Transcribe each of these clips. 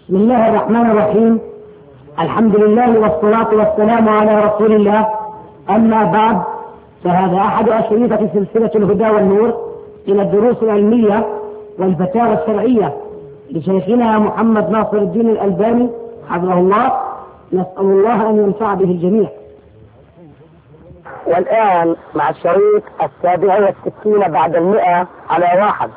بسم الله الرحمن الرحيم. الحمد لله والصلاة والسلام على رسول الله. أما بعد، فهذا أحد أشرطة سلسلة الهدى والنور إلى الدروس العلمية والفتاوى الشرعية لشيخنا محمد ناصر الدين الألباني حفظه الله. نسأل الله أن ينفع به الجميع. والآن مع الشريط 67 بعد 100 على 1.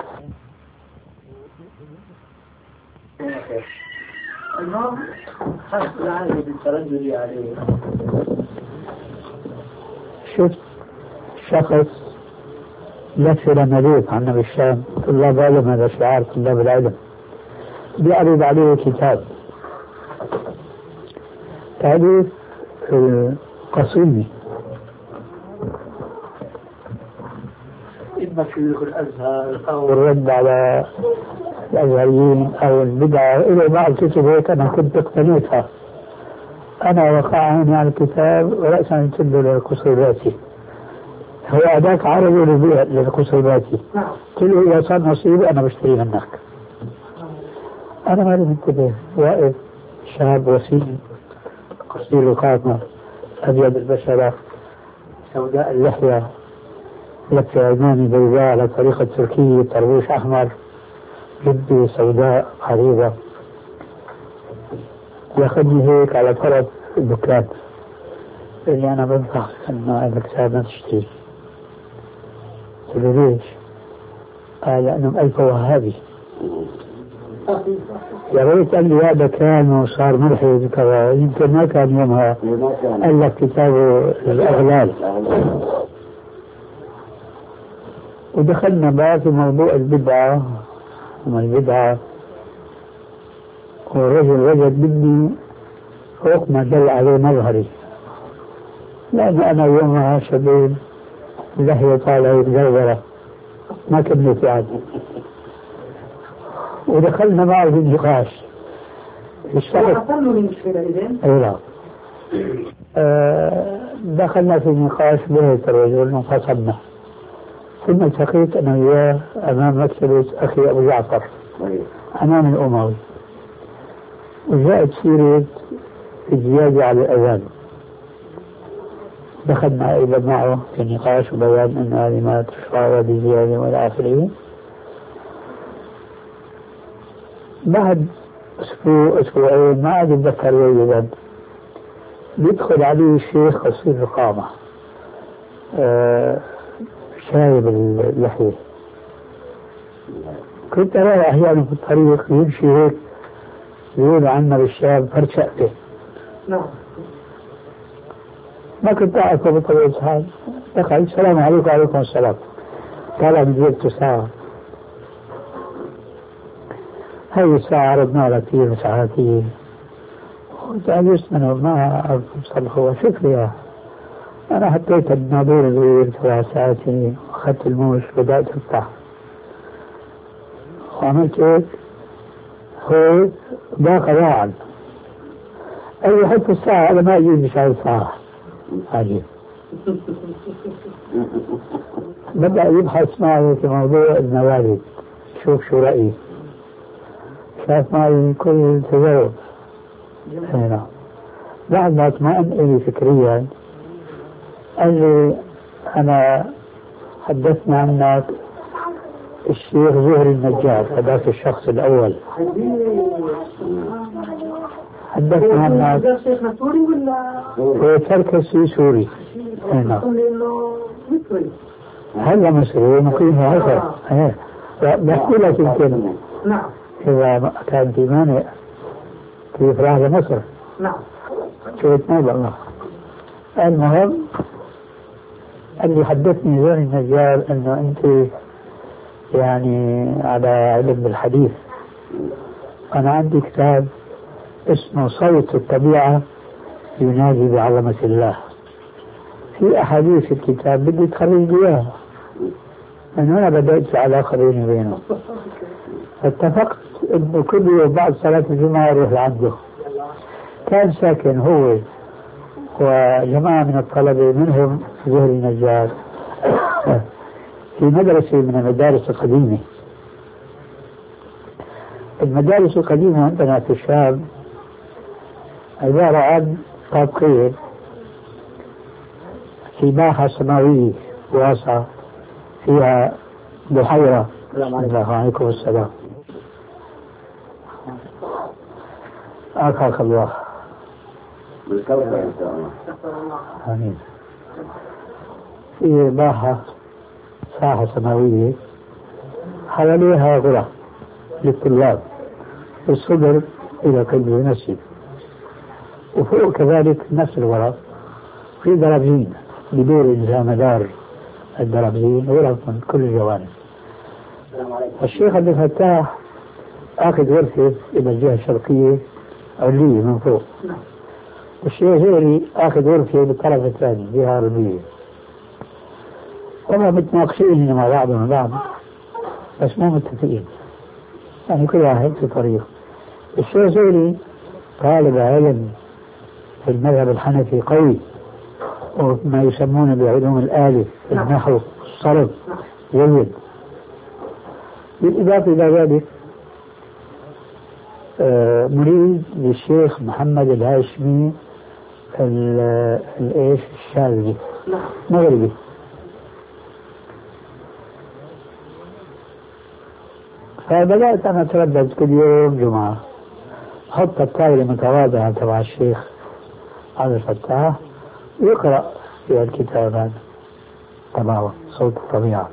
شفت شخص يسر مليك عنا بالشام، طلاب علم، هذا شعار طلاب العلم، بيعرض عليه كتاب تأليف قصيدة إما شيوخ الأزهر أو الرد على الأزهريين أو البدعة إلى بعض كتب هيك. أنا كنت اقتنيتها، أنا وقع عيني على الكتاب ورأسا يتد لقصيداتي. هو أداك عربي لقصيداتي، قل له إذا صار نصيب أنا بشتري منك. أنا ما منتبه، واقف شاب وسيم قصير القامة، أبيض البشرة، سوداء اللحية، لفة عيناني بيضاء على طريقة تركية، طربوش أحمر، جدي سوداء عريضة، ياخذني هيك على طرف الدكان اللي أنا بنصح إنه هذا الكتاب ما تشتري. قلت له ليش؟ قال لأنه مألفه وهابي. يا ريت قال لي هذا كان وصار ملحد كذا، يمكن ما كان يومها ألف كتابه الأغلال. ودخلنا بقى في موضوع البدعة وما البدعة، والرجل وجد مني فوق ما دل عليه مظهري، لأن أنا يومها شباب لحية طالعة متزورة ما كملت يعني. ودخلنا معه في النقاش. حصل له مشكلة إذن؟ أي دخلنا في النقاش بهيك الرجل وانفصلنا، ثم التقيت أنا وياه أمام مكتبة أخي أبو جعفر أمام الأموي، وجاءت سيرة الزيادة على الأذان. دخلنا أيضا معه في النقاش وبيان أن هذه ما تشرع بزيادة ولا آخره. بعد أسبوعين ما عاد أتذكر جيدا، يدخل عليه الشيخ قصير القامة، شايب اللحية. كنت أرى أحيانا في الطريق يمشي هيك يقول عنا بالشام فرشقته. ما كنت أعرفه بطبيعة الحال. دخل السلام عليكم. وعليكم السلام. قال مديرته ساعة، هاي الساعة عرضنا لك فيه ساعاتي. قلت أجلس منه ما أعرف صلحه. شوف لي أنا حطيت النادور اللي تبع ساعتي وأخذت الموش بدأت أفتح وعملت هيك. هو ضاق واعد أي حط الساعة أنا ما أجيب بشعر الساعة عجيب. بدأ يبحث معي في موضوع الموالد، شوف شو رأيي. شاف معي كل تجاوب هنا. بعد ما اطمئن إلي فكريا قال لي أنا حدثنا عنك الشيخ زهري النجار، هذاك الشخص الأول. حدثنا عنك شيخنا سوري ولا؟ هو تركسي سوري. هنا مصري. هلا مصري مقيم عصر. بحكي لك يمكن إذا كان في مانع كيف راح لمصر. شويت ما الله. المهم اللي حدثني زهري النجار انه انت يعني على علم بالحديث. انا عندي كتاب اسمه صوت الطبيعة ينادي بعظمة الله، في احاديث الكتاب بدي تخرج اياها. من هنا بدأت في علاقة بيني وبينه. اتفقت انه كل يوم بعد صلاة الجمعة اروح لعنده. كان ساكن هو وجماعة من الطلبة منهم زهري النجار في مدرسة من المدارس القديمة. المدارس القديمة عندنا في الشام عبارة عن طابقين في باحة سماوية واسعة فيها بحيرة. عليكم السلام. آخاك الله. آمين. في باحة ساحة سماوية حواليها غرف للطلاب الصدر إلى قلب المسجد، وفوق كذلك نفس الغرف في درجين بدور إلى مدار الدرجين غرف من كل الجوانب. الشيخ عبد الفتاح أخذ غرفة إلى الجهة الشرقية علية من فوق، والشيخ زيري أخذ غرفة بالطرف الثاني جهة غربية، وما متناقشين مع بعضهم بعض بس مو متفقين، يعني كل واحد في طريق. الشيخ زيري طالب علم في المذهب الحنفي قوي، وما يسمونه بعلوم الآلة النحو الصرف جيد. بالإضافة إلى ذلك مريد للشيخ محمد الهاشمي الشاذلي مغربي. فبدأت أنا أتردد كل يوم جمعة أحط الطاولة متواضعة تبع الشيخ عبد الفتاح ويقرأ في الكتاب هذا تبعه صوت الطبيعة.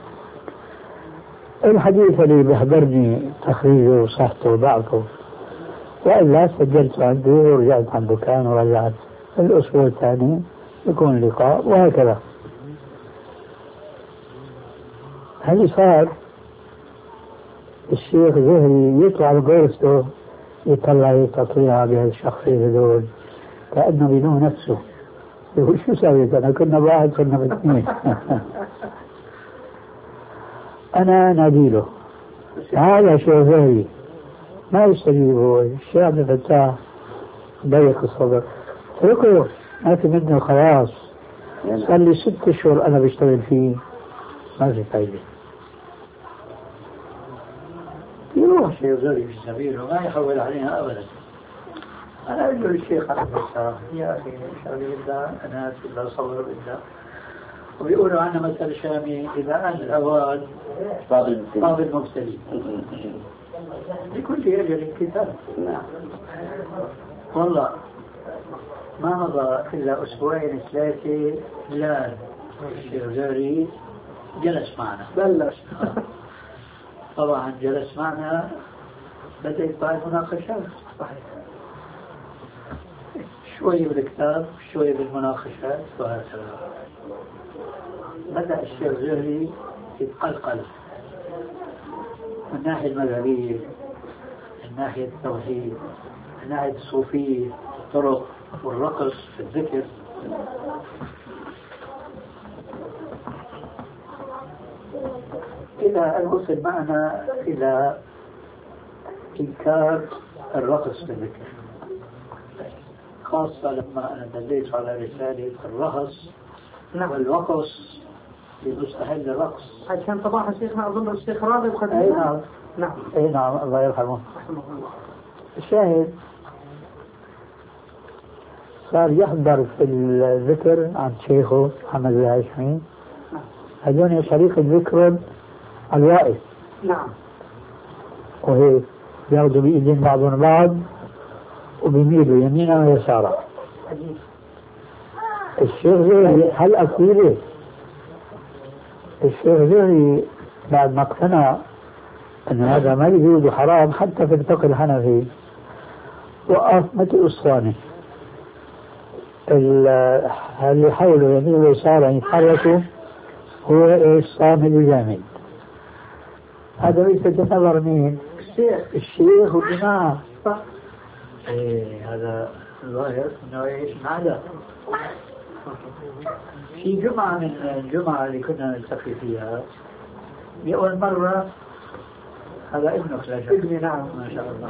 الحديث اللي بيحضرني تخريجه وصحته وضعفه، وإلا سجلت عنده ورجعت عن دكان ورجعت الأسبوع الثاني يكون لقاء وهكذا. هل صار الشيخ زهري يطلع بغرفته يطلع تطليع بهالشخصين هذول كأنه بينه نفسه، يقول شو سويت أنا؟ كنا بواحد كنا باثنين. أنا ناديله هذا شيخ زهري ما يستجيب، هو الشيخ عبد الفتاح ضيق الصدر، اتركه ما في منه خلاص. صار لي 6 أشهر أنا بشتغل فيه ما في فايدة. يروح الشيخ زهري في السبيل وما يحول علينا أبدا. أنا أقول للشيخ عبد الفتاح يا أخي شغلي بالله أنا لا صبر بالله، وبيقولوا عنا مثل شامي إذا أن الأوان طاب المبتلي لكل أجل كتاب. والله ما مضى إلا 2 3 لا الشيخ زهري جلس معنا بلش. طبعا جلس معنا بدأت بعد مناقشات شوية بالكتاب شوية بالمناقشات وهكذا. بدأ الشيخ زهري يتقلقل من الناحية المذهبية، من ناحية التوحيد، من ناحية الصوفية، الطرق والرقص في الذكر. إلى أن وصل معنا إلى إنكار الرقص في الذكر، خاصة لما أنا دليت على رسالة الرقص والوقص لمستحل الرقص. عشان طبعا شيخنا أظن الشيخ راضي بقدر. أي نعم. نعم. أي نعم الله يرحمه. الشاهد صار يحضر في الذكر عن شيخه محمد الهاشمي، هذول طريقة ذكر الوائف. نعم. وهي ياخذوا بإيدين بعضهم بعض وبيميلوا يمينا ويسارا. الشيخ زهري هل أكيد الشيخ زهري بعد ما اقتنع أن هذا ما يجوز حرام حتى في الفقه الحنفي وقف مثل أسطوانة، اللي حوله يمين ويسارا يتحركوا هو الصامد الجامد. هذا ليس نظر مين؟ الشيخ والجماعة. هذا الظاهر انه ايش معنا في جمعة من الجمعة اللي كنا نلتقي فيها بأول مرة. هذا ابنك لا شك. ابني نعم ما شاء الله.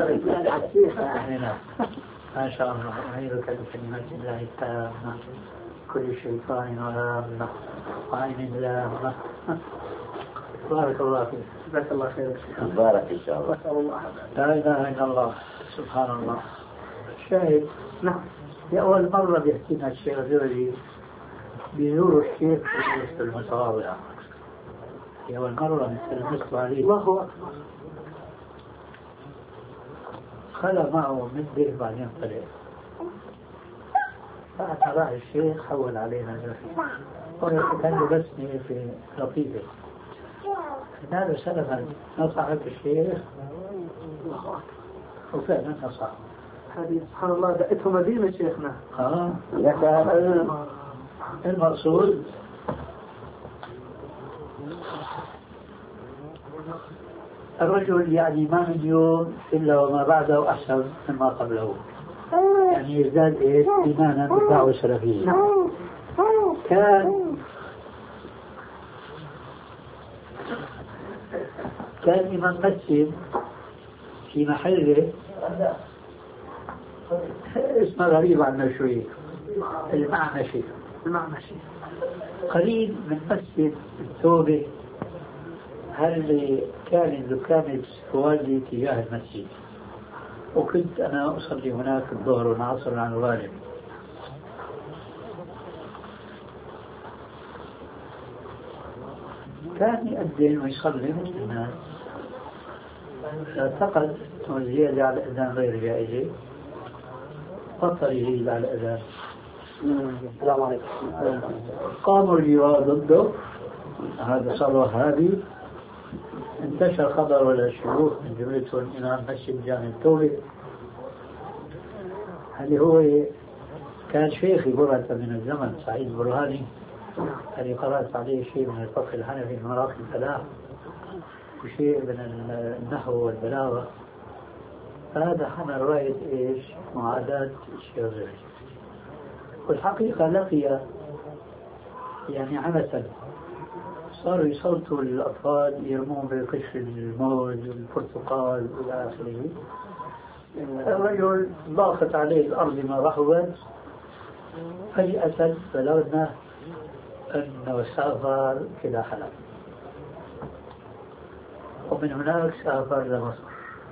ما شاء الله. أعيذك بكلمات الله التامة كل شيطان وهامة وعين لامة. بارك الله فيك. جزاك الله خير. بارك إن شاء الله. نسأل الله. لا إله إلا الله. سبحان الله. الشاهد نعم. في أول مرة بيحكي لنا الشيخ الزبدي بيزور الشيخ في وسط المتواضعة. في أول مرة تلمست عليه. الله أكبر. خلى معه مدة بعدين طلع. بعد راح الشيخ حول علينا جرحي. كان لبسني في لطيفة. قال سلفا نصحك الشيخ وفعلا نصح. هذه سبحان الله دقته مدينة شيخنا. المقصود الرجل يعني ما من يوم إلا وما بعده أحسن مما قبله، يعني يزداد إيمانا بالدعوة السلفية. كان إمام مسجد في محله اسمه غريب عنا شوي، المعنشي قريب من مسجد التوبة. هل كان دكان والدي تجاه المسجد، وكنت أنا أصلي هناك الظهر والعصر عن الغالب. كان يؤذن ويصلي مثل الناس. اعتقد والزيادة على الأذان غير جائزة، بطل يزيد على الأذان. السلام عليكم. قاموا الجوار ضده، هذا صار وهابي. انتشر خبر ولا الشيوخ من جملتهم إمام مسجد جامع التوبة، اللي هو كان شيخي برهة من الزمن، سعيد برهاني، اللي قرأت عليه شيء من الفقه الحنفي من مراقي الفلاح وشيء من النحو والبلاغة. فهذا حمل راية إيش؟ معاداة الشيخ زبدي. والحقيقة لقي يعني عبثا، صاروا يصوتوا للأطفال يرمون بقشر الموز والبرتقال إلى آخره. الرجل ضاقت عليه الأرض ما رحبت، فجأة بلغنا أنه سافر إلى حلب، ومن هناك سافر لمصر،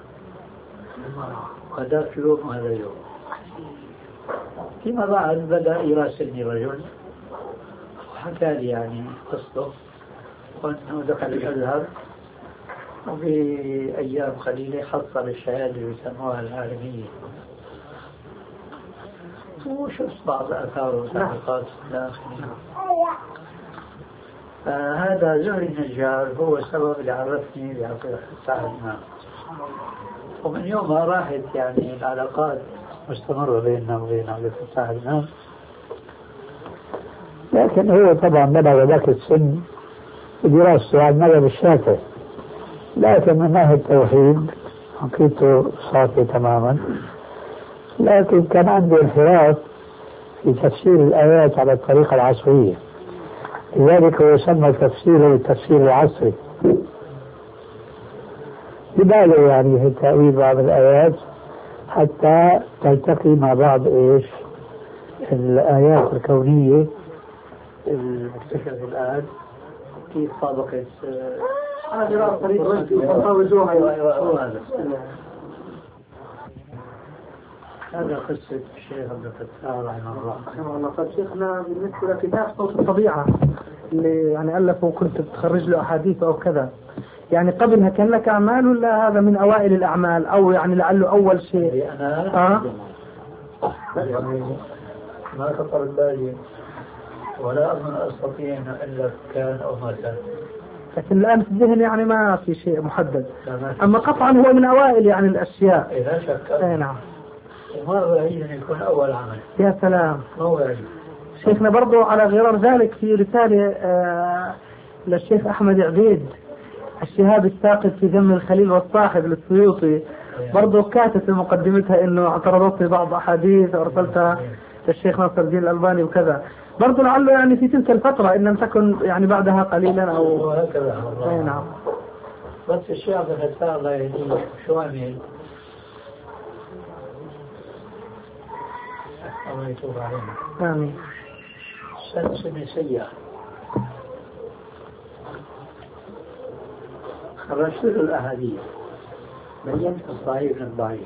وهذاك يوم وهذا يوم. فيما بعد بدأ يراسلني رجل وحكى لي يعني قصته، وأنه دخل الأزهر وفي أيام قليلة حصل الشهادة يسموها العالمية، وشفت بعض آثار وتحقيقات إلى آخره. هذا زهري النجار هو السبب اللي عرفني بعبد الفتاح الإمام، ومن يومها راحت يعني العلاقات مستمرة بيننا وبين عبد الفتاح الإمام. لكن هو طبعا بلغ ذاك السن بدراسته على المذهب الشافعي، لكن من ناحية التوحيد عقيدته صافية تماما. لكن كان عنده انحراف في تفسير الآيات على الطريقة العصرية، لذلك هو يسمى تفسيره بالتفسير العصري. يبالغ يعني في تأويل بعض الآيات حتى تلتقي مع بعض إيش الآيات الكونية المكتشفة الآن كيف طابقت هذا طريقة وجوه. هذا قصة الشيخ عبد الفتاح رحمه الله. رحمه الله. طيب شيخنا بالنسبة لكتاب صوت الطبيعة اللي يعني ألفه وكنت تخرج له أحاديث أو كذا، يعني قبلها كان لك أعمال ولا هذا من أوائل الأعمال أو يعني لعله أول شيء؟ أنا يعني ما خطر بالي ولا أظن أستطيع أن ألف كان أو ما كان، لكن الآن في الذهن يعني ما في شيء محدد، أما قطعا هو من أوائل يعني الأشياء. لا شك. أي نعم. وما بعيد أن يكون أول عمل. يا سلام. ما بعيد. شيخنا برضو على غرار ذلك في رسالة للشيخ أحمد عبيد الشهاب الثاقب في ذم الخليل والصاحب للسيوطي، برضو كاتب في مقدمتها إنه اعترضت بعض أحاديث أرسلتها للشيخ ناصر الدين الألباني وكذا، برضو لعله يعني في تلك الفترة إن لم تكن يعني بعدها قليلا أو هكذا. أي نعم. بس الشيخ عبد الفتاح الله يهديه شو عمل؟ الله يتوب علينا. آمين. سنة سيئة. خرجت له الأحاديث، بينت الصحيح من الضعيف.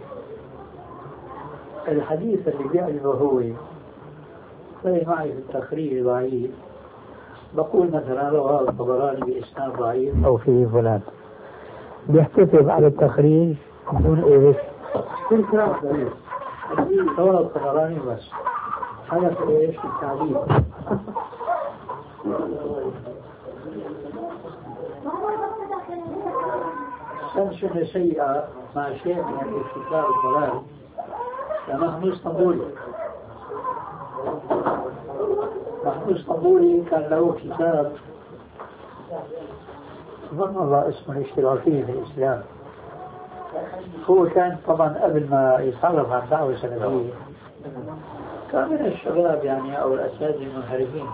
الحديث اللي بيعجبه هو طيب معي في التخريج ضعيف، بقول مثلا رواه الطبراني بإسناد ضعيف أو فيه فلان، بيحتسب على التخريج بدون إيش؟ كل كلام ضعيف، رواه الطبراني بس حدث إيش التعليم. سنشن سيئة مع شيء من الاستثار الضلال لمحمود اسطنبولي. محمود اسطنبولي كان له كتاب ظن الله اسمه الاشتراكية في الإسلام. هو كان طبعا قبل ما يتعرف عن دعوة سلفية كان من الشباب يعني أو الأساتذة المنحرفين،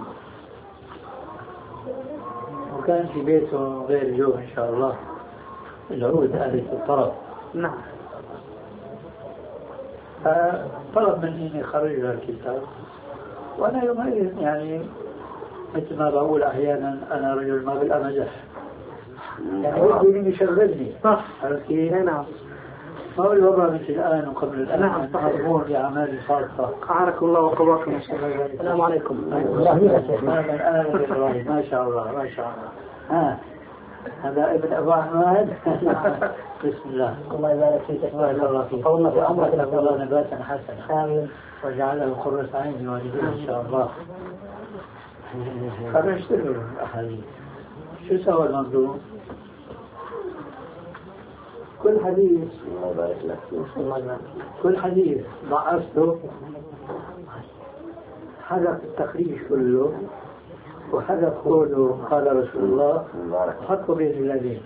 وكان في بيته غير اليوم إن شاء الله العود آلة الطرب. نعم. فطلب مني أن أخرج له الكتاب، وأنا يومئذ يعني مثل ما بقول أحيانا أنا رجل ما بالأمزح، يعني ودي من يشغلني صح. عرفت كيف؟ نعم. ما هو الوضع مثل الآن وقبل الآن. نعم صحيح. مضمون بأعمال خاصة. أعانكم الله وقواكم. السلام عليكم. ما شاء الله ما شاء الله. هذا ابن أبو أحمد. بسم الله. الله يبارك فيك. بارك الله فيك. قولنا في عمرك الله نباتا حسنا. آمين. وجعله قرة عين لوالديه إن شاء الله. خرجت له الأحاديث. شو سوى المنظوم؟ كل حديث ضعفته، حذف التخريج كله وحذف قوله قال رسول الله حطوا بين الهلالين،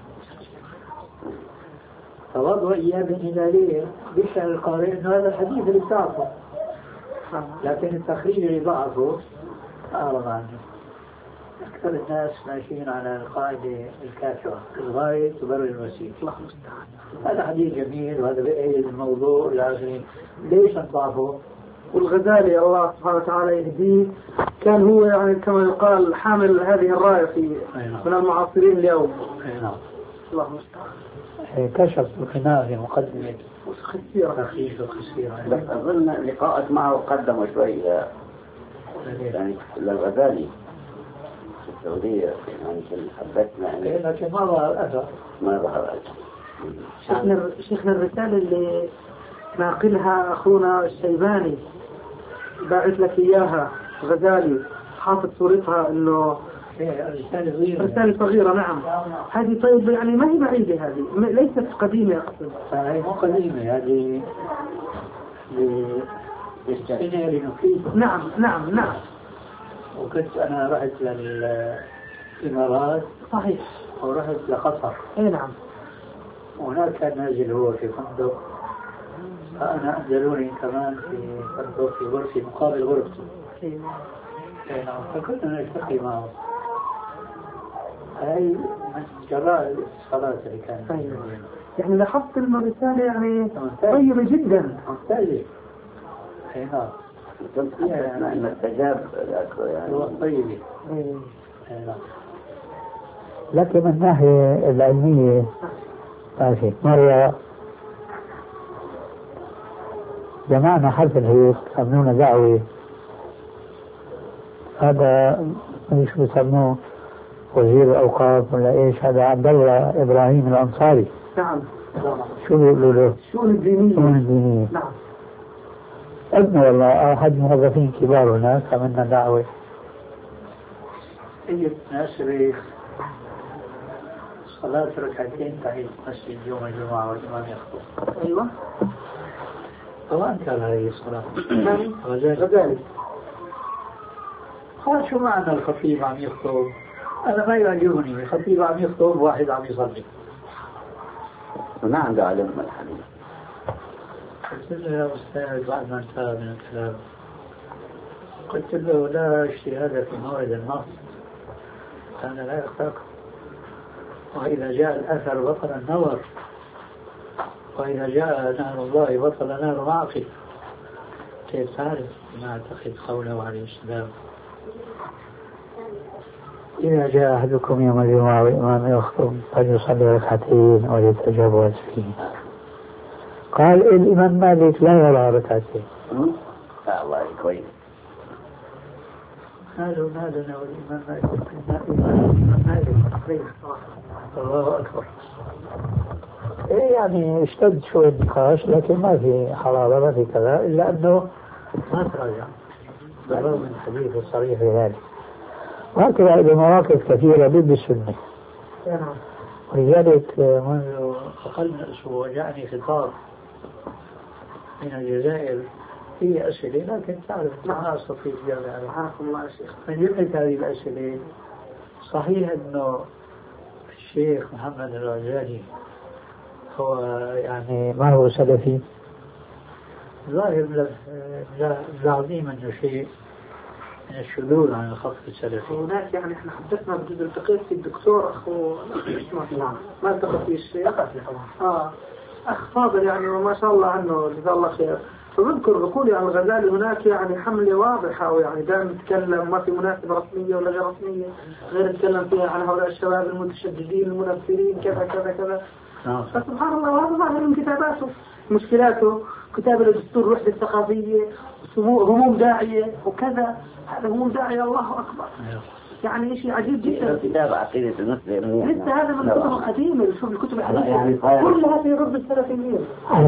فوضعوا إياه بين الهلالين بيشعر القارئ أنه هذا الحديث اللي بتعرفه، لكن التخريج اللي ضعفه أعرض عنه. أكثر الناس ماشيين على القاعدة الكافرة الغاية تبرر الوسيلة. هذا حديث جميل وهذا بأيد الموضوع لازم ليش نضعفه. والغزالي الله سبحانه وتعالى يهديه كان هو يعني كما يقال حامل هذه الراية في من المعاصرين اليوم. الله المستعان. كشف القناع في مقدمة خسيرة. بس أظن لقاءك معه قدمه شوي يعني للغزالي في السعودية يعني حبتنا يعني لكن ما ظهر أثر. ما ظهر شيخنا الرسالة اللي ناقلها أخونا الشيباني باعث لك إياها غزالي حاطط صورتها إنه رسالة صغيرة. نعم هذه طيب يعني ما هي بعيدة، هذه ليست قديمة أصلا. هي مو قديمة هذه السنة لنفيد. نعم نعم نعم. وكنت أنا رحت للإمارات صحيح ورحت لقطر. أي نعم. وهناك كان نازل هو في فندق، فأنا أنزلوني كمان في فندق في غرفة مقابل غرفتي. نعم فكنا نلتقي معه. هاي من جراء الاتصالات اللي كانت. يعني لاحظت الرسالة يعني طيبة جدا. ممتازة. أي نعم. يعني أن استجاب يعني طيبة. لكن من الناحية العلمية ماشي. مرة جمعنا حفل هيك سمونا دعوة، هذا مش بسموه وزير الأوقاف ولا إيش، هذا عبد الله إبراهيم الأنصاري. نعم. شو بيقولوا له؟ شؤون الدينية. نعم. ابن والله أحد الموظفين كبار هناك عملنا دعوة. هي ناس صلاة ركعتين تحية مسجد يوم الجمعة والإمام يخطب. أيوة. طبعا كان هذه الصلاة. غزالي. قال شو معنى الخطيب عم يخطب؟ أنا ما يعجبني الخطيب عم يخطب واحد عم يصلي. ما عنده علم الحديث. قلت له يا أستاذ بعد ما انتهى من الكلام قلت له لا اجتهاد في موعد النص، أنا لا يخطاكم، وإذا جاء الأثر بطل النظر، وإذا جاء نهر الله بطل نهر معقل. كيف تعرف ما أعتقد قوله عليه السلام إذا جاء أحدكم يوم الجمعة وإمام يخطب فليصلي ركعتين وليتجوز فيهما. قال الإمام مالك لا يرى ركعتين. الله كويس. قالوا ما لنا والإمام مالك الله أكبر. يعني اشتد شوي النقاش لكن ما في حرارة ما في كذا، إلا أنه ما تراجع بالرغم من الحديث الصريح في ذلك. وهكذا بمواقف كثيرة ضد السنة. ولذلك منذ أقل من أسبوع جاءني خطاب من الجزائر فيه أسئلة، لكن تعرف ما أستطيع الجامعة عليها. من جملة هذه الأسئلة صحيح أنه الشيخ محمد الغزالي هو يعني ما هو سلفي؟ ظاهر ملاحظين أنه شيء من الشذوذ عن الخط السلفي. هناك يعني احنا حدثنا بجزء التقيت في الدكتور اخو ما التقى فيه الشيخ اخ فاضل يعني وما شاء الله عنه جزاه الله خير. فبذكر بقول عن الغزالي هناك يعني حملة واضحة، ويعني دائما يتكلم ما في مناسبة رسمية ولا غير رسمية غير يتكلم فيها عن هؤلاء الشباب المتشددين المنفرين كذا كذا كذا. فسبحان الله وهذا ظاهر من كتاباته. مشكلاته كتاب الدستور الوحدة الثقافية هموم داعية وكذا. هذا هموم داعية الله أكبر. يعني شيء عجيب جدا. كتاب عقيدة المسلم لسه هذا من الكتب القديمة. شوف الكتب الحديثة كلها في رد السلفيين.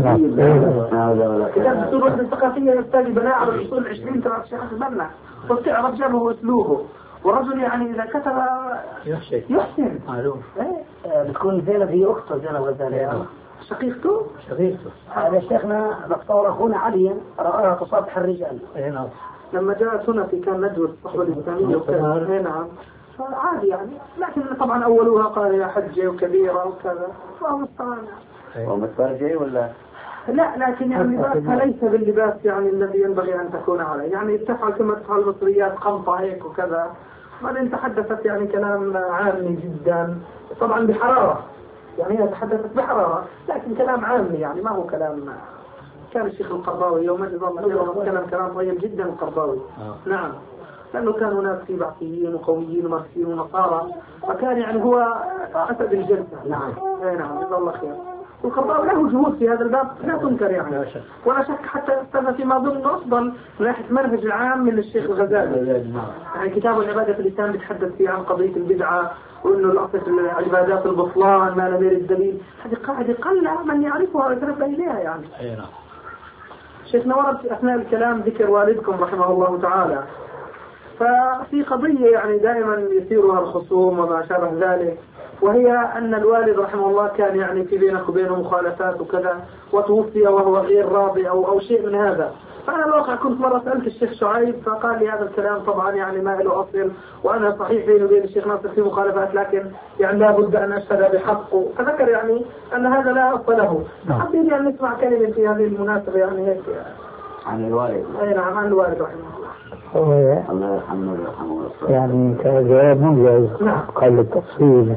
كتاب الدستور الوحدة الثقافية يحتاج بناء على الأصول 20 ترى الشيخ البنا وبتعرف جابه واسلوبه. والرجل يعني إذا كتب يحسن معلوم. بتكون زينب هي أخته زينب الغزالي شقيقته. هذا شيخنا دكتور أخونا علي رآها تصافح الرجال. لما جاءت هنا في كان ندوة الصحوة الإسلامية وكذا. نعم فعادي يعني، لكن طبعا أولوها قال يا حجة وكبيرة وكذا فهو مستوى. هو متفرجي ولا؟ لا لكن يعني لباسها ليس باللباس يعني الذي ينبغي أن تكون عليه. يعني تفعل كما تفعل المصريات قمطة هيك وكذا. بعدين تحدثت يعني كلام عامي جدا طبعا بحرارة. يعني هي تحدثت بحرارة لكن كلام عامي يعني ما هو كلام. كان الشيخ القرضاوي يوم الله كلام طيب جدا القرضاوي. نعم لأنه كان هناك في بعثيين وقوميين وماركسيين ونصارى فكان يعني هو أسد الجلسة. نعم جزاه الله خير. والقرضاوي له جهود في هذا الباب لا تنكر يعني ولا شك حتى استنى فيما ظن أفضل من ناحية منهج العام من الشيخ الغزالي. يعني كتاب العبادة الإسلام بيتحدث فيه عن قضية البدعة وإنه الأصل العبادات البطلان ما لم يرد دليل. هذه قاعدة قل من يعرفها ويتنبه إليها يعني. شيخنا ورد أثناء الكلام ذكر والدكم رحمه الله تعالى. ففي قضية يعني دائما يثيرها الخصوم وما شابه ذلك، وهي أن الوالد رحمه الله كان يعني في بينك وبينه مخالفات وكذا وتوفي وهو غير راضي أو شيء من هذا. فأنا الواقع كنت مرة سألت الشيخ شعيب فقال لي هذا الكلام طبعا يعني ما له أصل وأنا صحيح بيني وبين الشيخ ناصر في مخالفات لكن يعني لا بد أن أشهد بحقه. فذكر يعني أن هذا لا أصل له. حابين يعني نسمع كلمة في هذه المناسبة يعني هيك عن الوالد. أي نعم عن الوالد رحمه الله. الله يرحمه يعني كجواب موجز قال التفصيل.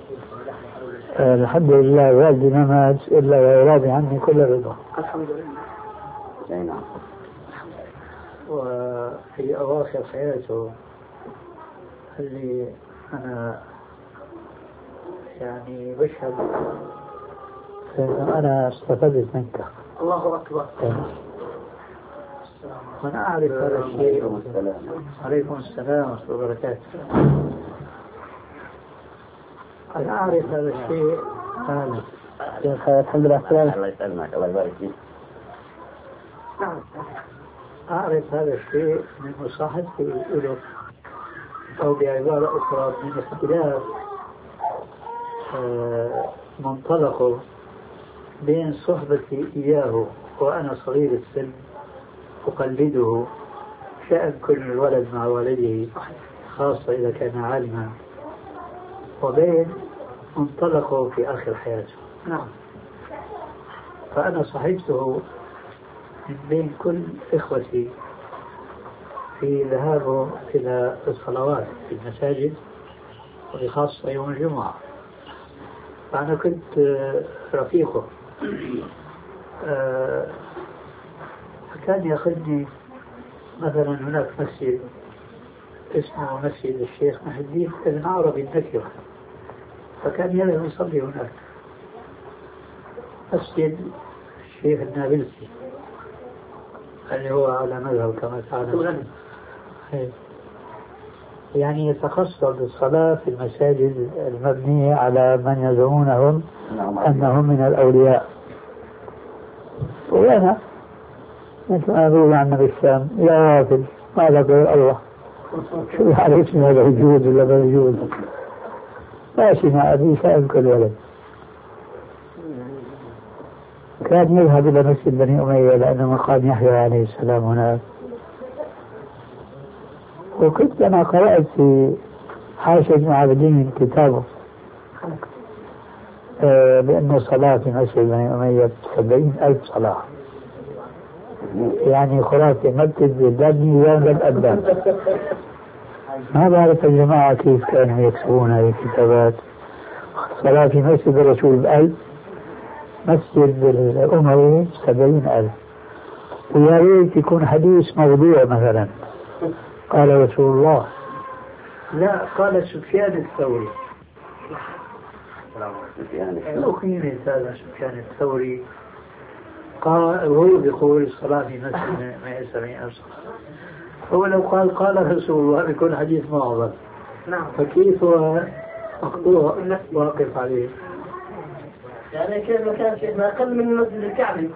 الحمد لله والدي ما مات إلا ويراضي عني كل رضا. الحمد لله. نعم. وفي أواخر حياته اللي أنا يعني بشهد أنا استفدت منك. الله أكبر. وأنا أعرف هذا الشيء. عليكم السلام ورحمة الله وبركاته. أنا أعرف هذا الشيء. الحمد لله. الله يسلمك الله يبارك فيك. أعرف هذا الشيء من مصاحبتي له أو بعبارة أخرى من اختلاف منطلقه بين صحبتي إياه وأنا صغير السن أقلده شأن كل الولد مع والده خاصة إذا كان عالما وبين منطلقه في آخر حياته. نعم. فأنا صحبته من بين كل إخوتي في ذهابه إلى الصلوات في المساجد وبخاصة يوم الجمعة. فأنا كنت رفيقه. فكان يأخذني مثلا هناك مسجد اسمه مسجد الشيخ محي الدين ابن عربي النكرة، فكان يذهب يصلي هناك. مسجد الشيخ النابلسي اللي هو على مذهب كما تعلم، يعني يتخصص بالصلاة في المساجد المبنية على من يزعمونهم أنهم من الأولياء. وأنا مثل ما أقول عن النبي السلام يا غافل ما لك الله، شو عليك من هذا الوجود ولا ما يجوز، ماشي مع أبي سائل كل ولد. كان يذهب إلى مسجد بني أمية لأن مقام يحيى عليه السلام هناك. وكنت أنا قرأت في حاشية ابن عابدين كتابه بأن الصلاة في مسجد بني أمية 70,000 صلاة، يعني خرافة ما بتزدادني يوم للأبد. ما بعرف الجماعة كيف كانوا يكتبون هذه الكتابات. صلاة في مسجد الرسول ب1000، مسجد الأموي 70,000. ويا ريت يكون حديث موضوع مثلا قال رسول الله، لا قال سفيان الثوري. أقيم هذا سفيان الثوري قال، وهو يقول الصلاة في مسجد 170,000 صلاة. هو لو قال رسول الله بيكون حديث معظم. نعم. فكيف هو مقطوع واقف عليه؟ يعني كيف ما كان شيء ما أقل من مسجد الكعبي.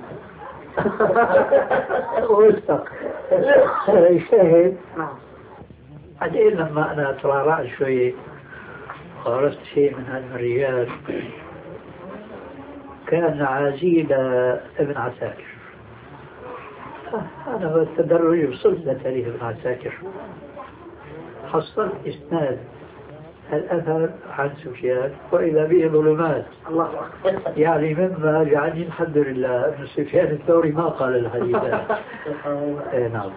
ويستق الشاهد. بعدين لما أنا ترعرعت شوي وعرفت شيء من هذا الرجال، كان عزيل ابن عساكر. أنا بالتدرج وصلت لتاريخ ابن عساكر، حصلت إسناد الأثر عن سفيان وإذا به ظلمات. الله أكبر. يعني مما جعلني الحمد لله أن سفيان الثوري ما قال الحديث. نعم.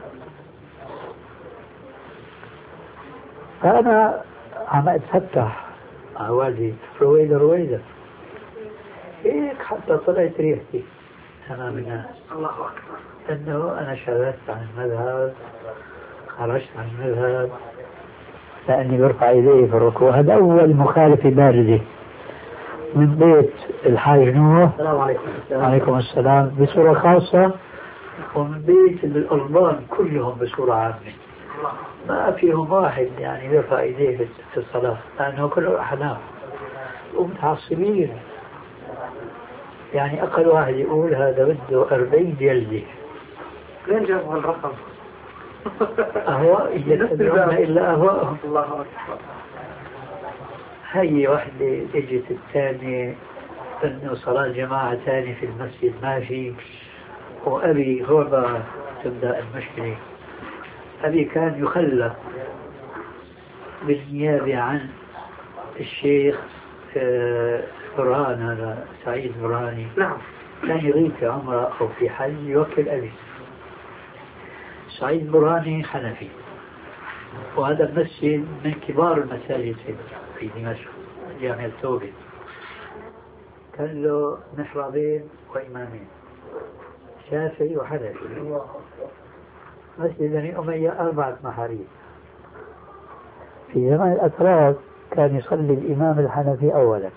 فأنا عم أتفتح عوالي رويدة هيك حتى طلعت ريحتي أمام الناس. الله أكبر. أنه أنا شردت عن المذهب، خرجت عن المذهب لأني برفع يديه في الركوع. هذا أول مخالفة باردة من بيت الحاج نور. السلام عليكم. وعليكم السلام بصورة خاصة، ومن بيت الألبان كلهم بصورة عامة. ما فيهم واحد يعني يرفع يديه في الصلاة، لأنه كلهم أحناف ومتعصبين. يعني أقل واحد يقول هذا بده 40 جلدة. لين جابوا الرقم؟ أهواء يتبعون إلا أهواءهم. الله أكبر. هي واحدة اجت الثانية انه صلاة جماعة ثانية في المسجد ماشي. وأبي هو بقى تبدأ المشكلة. أبي كان يخلى بالنيابة عن الشيخ برهان، هذا سعيد برهاني. نعم. كان يغيب في عمره أو في حج يوكل أبي. سعيد برهاني حنفي، وهذا المسجد من كبار المساجد في دمشق، جامع التوبة. كان له محرابين وإمامين، شافعي وحنفي. مسجد بني أمية 4 محاريب. في زمن الأتراك كان يصلي الإمام الحنفي أولا.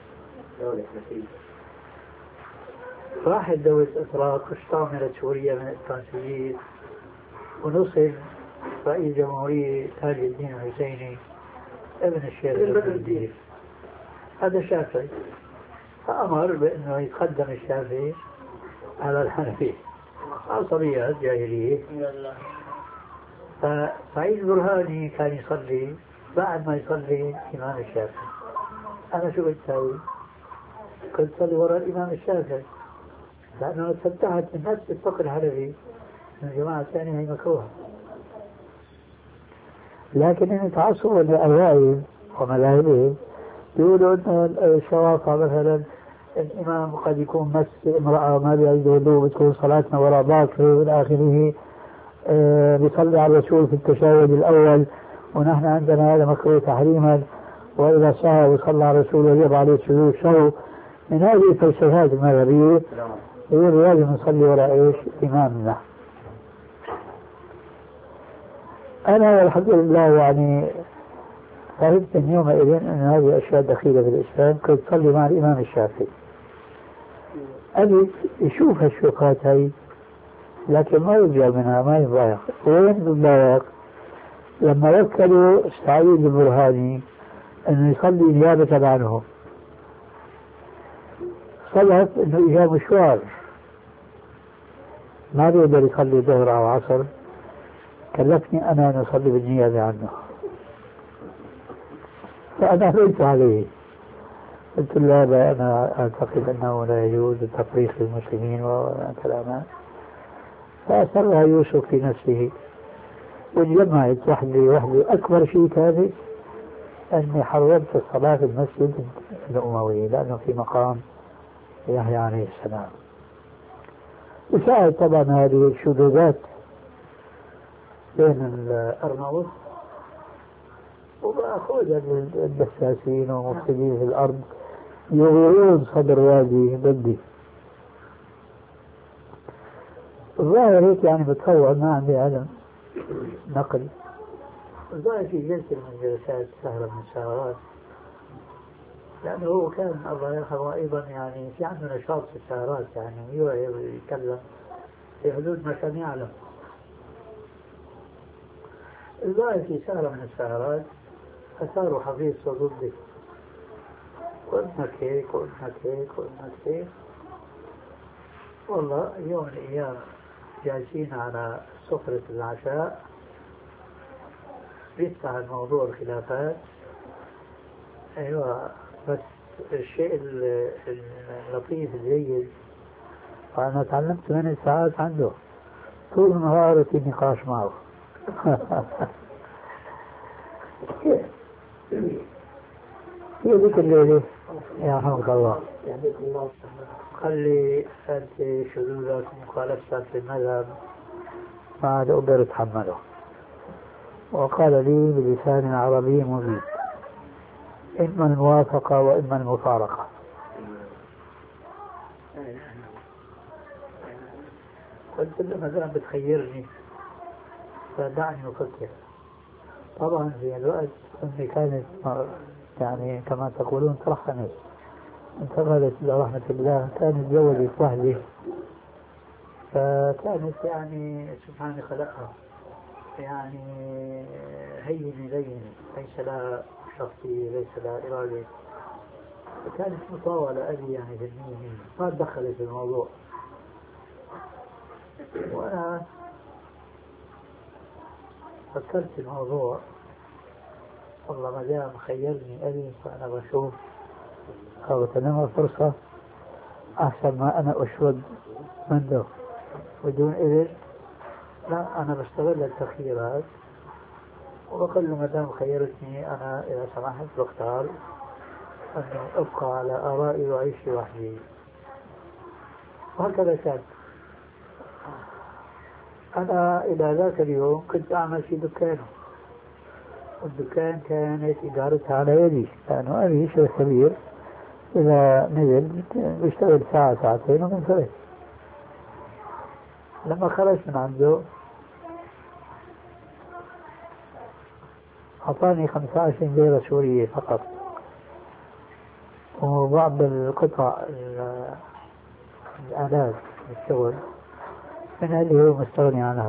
راحت دولة الأتراك واستعملت سوريا من الفرنسيين، ونصب رئيس جمهورية تاج الدين الحسيني ابن الشيخ الدين. هذا شافعي، فأمر بأنه يتقدم الشافعي على الحنفي. عصبيات جاهلية. فسعيد برهاني كان يصلي بعد ما يصلي الإمام الشافعي. أنا شو قلت هاي؟ كنت صلي وراء الإمام الشافعي، لأنه تفتحت من نفس الفقه الحنفي من الجماعة الثانية هي مكروهة. لكن إن تعصبوا لأهوائهم ومذاهبهم يقولوا أن الشوافع مثلا الإمام قد يكون مس امرأة ما بيعيد وضوء، بتكون صلاتنا وراء باكر والى آخره، بيصلي على الرسول في التشهد الأول، ونحن عندنا هذا مكروه تحريما، وإذا سهى وصلى على الرسول وجب عليه السجود سهو. من هذه الفلسفات المذهبية يقول لازم نصلي وراء إيش؟ إمامنا. أنا والحمد لله يعني فهمت من يومئذ أن هذه أشياء دخيلة في الإسلام. كنت أصلي مع الإمام الشافعي، أبي يشوف هالشوكات هاي لكن ما يرجع منها، ما يضايق. وين يضايق؟ لما وكلوا سعيد البرهاني أنه يصلي نيابة عنهم، صلت أنه إجا مشوار ما بيقدر يصلي ظهر أو عصر، كلفني أنا أن أصلي بالنيابة عنه، فأنا قلت عليه، قلت له أنا أعتقد أنه لا يجوز التفريق للمسلمين وكلامات. فأسرها يوسف في نفسه وجمعت وحدي. أكبر شيء كان أني حرمت الصلاة في المسجد الأموي لأنه في مقام يحيى عليه السلام. وشاهد طبعا هذه الشذوذات بين الأرناؤوط وبأخوذ الدساسين ومفسدين في الأرض يغيرون صدر وادي بدي. الظاهر هيك يعني بتصور، ما عندي علم نقل. الظاهر في جلسة من جلسات سهرة من السهرات، لأنه هو كان الله يرحمه أيضا يعني في عنده نشاط في السهرات، يعني يتكلم في حدود ما كان يعلم. الظاهر في سهرة من السهرات أثاروا حفيظ ضدي، وابنك هيك وابنك هيك وابنك هيك. والله يوم من الأيام جالسين على سفرة العشاء بيفتح الموضوع الخلافات. أيوة، بس الشيء اللطيف الجيد أنا تعلمت 8 ساعات عنده طول النهار في نقاش معه. هي ذيك الليلة يا رحمك الله خلي أنت شذوذك ومخالفتك في المذهب ما عاد أقدر أتحمله. وقال لي بلسان عربي مبين: إما الموافقة وإما المفارقة. قلت له مثلا بتخيرني فدعني أفكر. طبعا في الوقت أمي كانت يعني كما تقولون ترحمت، انتقلت إلى رحمة الله، كانت تزوجت وحدي، فكانت يعني سبحانه خلقها يعني هينة لينة، ليس لها شخصية، ليس لها إرادة، فكانت مطاولة أبي يعني في المية ما تدخلت في الموضوع. وأنا فكرت في الموضوع، والله ما دام خيرني أبي فأنا بشوف أو أتنمى فرصة أحسن ما أنا أشرد منه بدون إذن. لا، أنا بستغل التخييرات وبقول له ما دام خيرتني أنا إذا سمحت بختار أنه أبقى على آرائي وأعيش لوحدي. وهكذا كان. أنا إلى ذاك اليوم كنت أعمل في دكانه، والدكان كانت إدارتها على يدي، لأنه أبي شيخ كبير إذا نزل بيشتغل ساعة ساعتين وبنصرف. لما خرج من عنده أعطاني 15 ليرة سورية فقط، وبعض القطع الآلات الشغل من اللي هو مستغني عنها.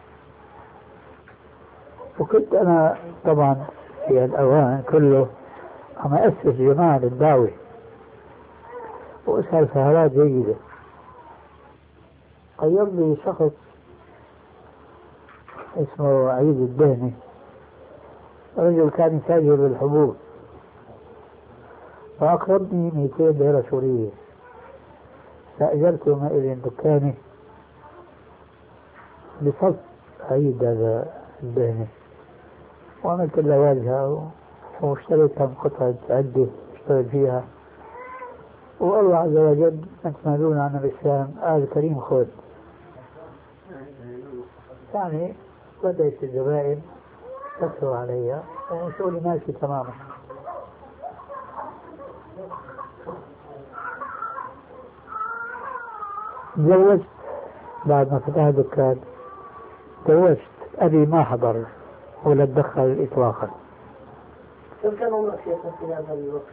وكنت أنا طبعا في الأوان كله عم أسس جماعة للدعوة وأسهل سهرات جيدة. قيض لي شخص اسمه عيد الدهني، رجل كان يتاجر بالحبوب، فأقرضني 200 ليرة سورية. فأجرت يومئذ دكاني بصف عيد هذا الدهني، وعملت له واجهة واشتريت كم قطعة عدة اشتغل فيها. والله عز وجل يتمالون عن الإسلام آل كريم خذ. يعني بدأت الزبائن تكثر علي وشغلي ماشي تماما. تزوجت بعد ما فتح دكان، تزوجت. أبي ما حضر ولا تدخل إطلاقا. كم كان عمرك شيخنا في هذا الوقت؟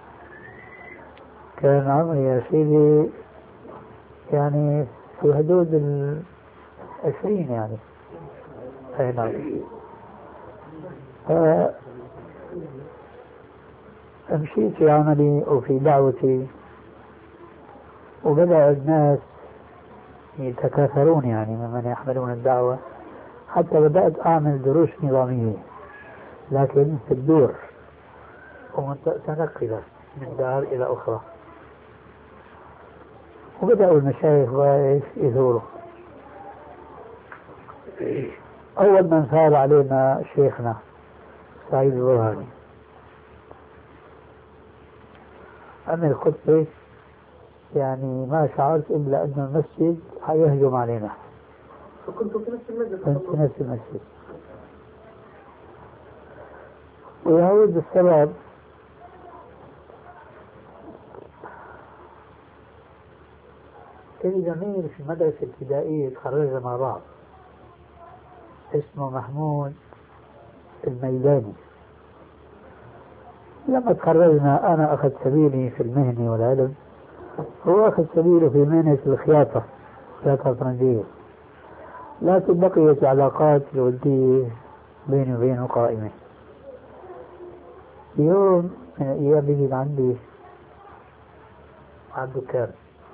كان عمري يا سيدي يعني في حدود 20 يعني. أي نعم. مشيت في عملي وفي دعوتي، وبدأ الناس يتكاثرون يعني ممن يحملون الدعوة، حتى بدأت أعمل دروس نظامية لكن في الدور ومتنقلة من دار إلى أخرى. وبدأوا المشايخ يثوروا. أول من ثار علينا شيخنا سعيد البرهاني، عمل خطبة يعني ما شعرت إلا أن المسجد حيهجم علينا. فكنت في نفس المسجد؟ كنت في نفس المسجد. ويعود السبب كان زميل في مدرسة ابتدائية تخرجنا مع بعض اسمه محمود الميداني. لما تخرجنا أنا أخذ سبيلي في المهنة والعلم، هو أخذ سبيله في مهنة الخياطة الفرنسية، لكن بقيت علاقات الودية بيني وبينه قائمة. يوم من الأيام بيجي عندي على الدكان،